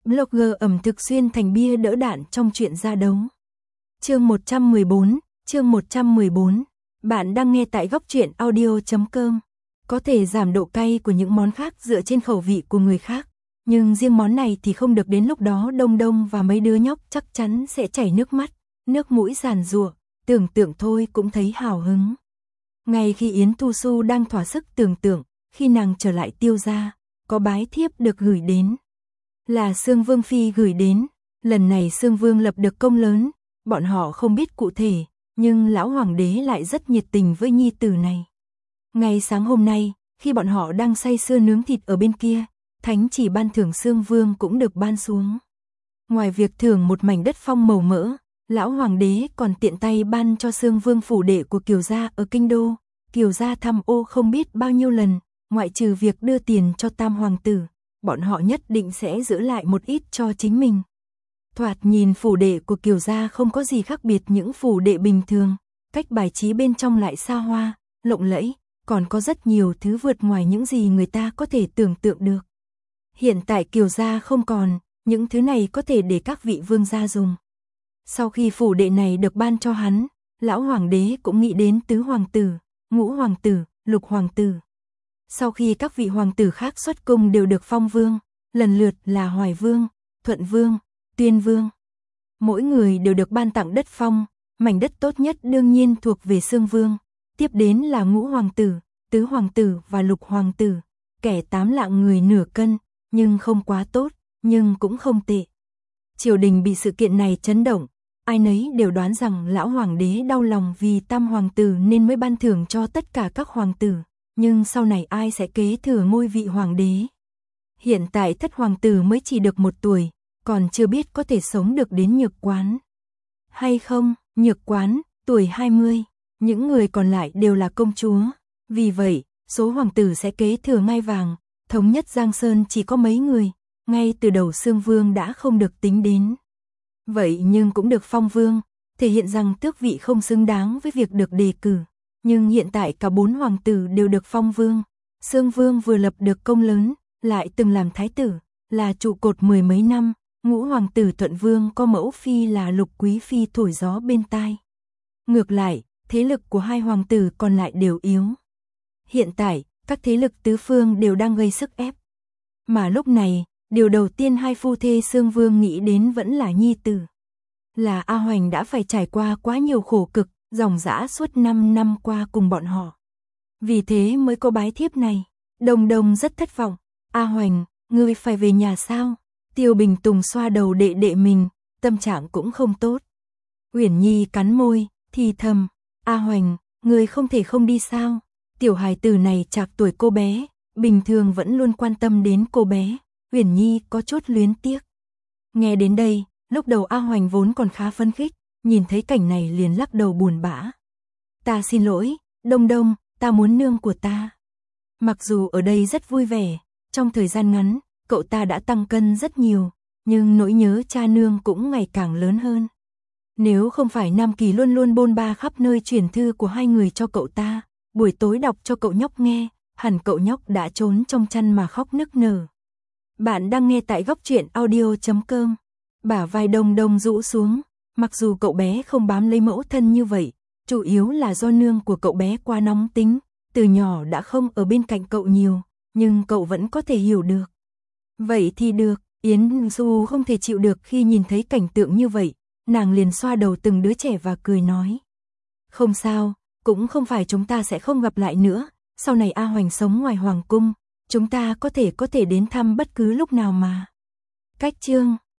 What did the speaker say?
Blogger ẩm thực xuyên thành bia đỡ đạn trong chuyện ra đấu. Chương 114. Bạn đang nghe tại góc truyện audio.com. Có thể giảm độ cay của những món khác dựa trên khẩu vị của người khác, nhưng riêng món này thì không được, đến lúc đó Đông Đông và mấy đứa nhóc chắc chắn sẽ chảy nước mắt, nước mũi giàn giụa, tưởng tượng thôi cũng thấy hào hứng. Ngay khi Yến Thu Xu đang thỏa sức tưởng tượng, khi nàng trở lại Tiêu gia, có bái thiếp được gửi đến. Là Sương Vương Phi gửi đến, lần này Sương Vương lập được công lớn, bọn họ không biết cụ thể, nhưng lão hoàng đế lại rất nhiệt tình với nhi tử này. Ngay sáng hôm nay, khi bọn họ đang say sưa nướng thịt ở bên kia, thánh chỉ ban thưởng Sương Vương cũng được ban xuống. Ngoài việc thưởng một mảnh đất phong màu mỡ, lão hoàng đế còn tiện tay ban cho Sương Vương phủ đệ của Kiều gia ở kinh đô. Kiều gia tham ô không biết bao nhiêu lần, ngoại trừ việc đưa tiền cho tam hoàng tử, bọn họ nhất định sẽ giữ lại một ít cho chính mình. Thoạt nhìn phủ đệ của Kiều gia không có gì khác biệt những phủ đệ bình thường, cách bài trí bên trong lại xa hoa, lộng lẫy, còn có rất nhiều thứ vượt ngoài những gì người ta có thể tưởng tượng được. Hiện tại Kiều gia không còn, những thứ này có thể để các vị vương gia dùng. Sau khi phủ đệ này được ban cho hắn, lão hoàng đế cũng nghĩ đến tứ hoàng tử, ngũ hoàng tử, lục hoàng tử. Sau khi các vị hoàng tử khác xuất cung đều được phong vương, lần lượt là Hoài Vương, Thuận Vương, Tuyên Vương. Mỗi người đều được ban tặng đất phong, mảnh đất tốt nhất đương nhiên thuộc về Sương Vương. Tiếp đến là ngũ hoàng tử, tứ hoàng tử và lục hoàng tử, kẻ 8 lạng người nửa cân, nhưng không quá tốt, nhưng cũng không tệ. Triều đình bị sự kiện này chấn động, ai nấy đều đoán rằng lão hoàng đế đau lòng vì tam hoàng tử nên mới ban thưởng cho tất cả các hoàng tử. Nhưng sau này ai sẽ kế thừa ngôi vị hoàng đế? Hiện tại thất hoàng tử mới chỉ được 1 tuổi, còn chưa biết có thể sống được đến Nhược Quán hay không. Nhược Quán, tuổi 20, những người còn lại đều là công chúa. Vì vậy, số hoàng tử sẽ kế thừa ngai vàng, thống nhất Giang Sơn chỉ có mấy người, ngay từ đầu Sương Vương đã không được tính đến. Vậy nhưng cũng được phong vương, thể hiện rằng tước vị không xứng đáng với việc được đề cử. Nhưng hiện tại cả 4 hoàng tử đều được phong vương. Sương Vương vừa lập được công lớn, lại từng làm thái tử, là trụ cột 10 mấy năm. Ngũ hoàng tử Thuận Vương có mẫu phi là Lục Quý Phi thổi gió bên tai. Ngược lại, thế lực của 2 hoàng tử còn lại đều yếu. Hiện tại, các thế lực tứ phương đều đang gây sức ép. Mà lúc này, điều đầu tiên 2 phu thê Sương Vương nghĩ đến vẫn là nhi tử. Là A Hoành đã phải trải qua quá nhiều khổ cực, dòng dã suốt 5 năm qua cùng bọn họ. Vì thế mới có bái thiếp này. Đông Đông rất thất vọng. A Hoành, ngươi phải về nhà sao? Tiêu Bình Tùng xoa đầu đệ đệ mình, tâm trạng cũng không tốt. Uyển Nhi cắn môi, thì thầm, A Hoành, ngươi không thể không đi sao? Tiểu hài tử này trạc tuổi cô bé, bình thường vẫn luôn quan tâm đến cô bé. Uyển Nhi có chút luyến tiếc. Nghe đến đây, lúc đầu A Hoành vốn còn khá phấn khích, nhìn thấy cảnh này liền lắc đầu buồn bã. Ta xin lỗi, Đông Đông, ta muốn nương của ta. Mặc dù ở đây rất vui vẻ, trong thời gian ngắn, cậu ta đã tăng cân rất nhiều, nhưng nỗi nhớ cha nương cũng ngày càng lớn hơn. Nếu không phải Nam Kỳ luôn luôn bôn ba khắp nơi truyền thư của 2 người cho cậu ta, buổi tối đọc cho cậu nhóc nghe, hẳn cậu nhóc đã trốn trong chăn mà khóc nức nở. Bạn đang nghe tại góc truyện audio.com. Bả vai Đông Đông rũ xuống, mặc dù cậu bé không bám lấy mẫu thân như vậy, chủ yếu là do nương của cậu bé quá nóng tính, từ nhỏ đã không ở bên cạnh cậu nhiều, nhưng cậu vẫn có thể hiểu được. Vậy thì được, Yến Du không thể chịu được khi nhìn thấy cảnh tượng như vậy, nàng liền xoa đầu từng đứa trẻ và cười nói. Không sao, cũng không phải chúng ta sẽ không gặp lại nữa, sau này A Hoành sống ngoài hoàng cung, chúng ta có thể đến thăm bất cứ lúc nào mà. Cách chương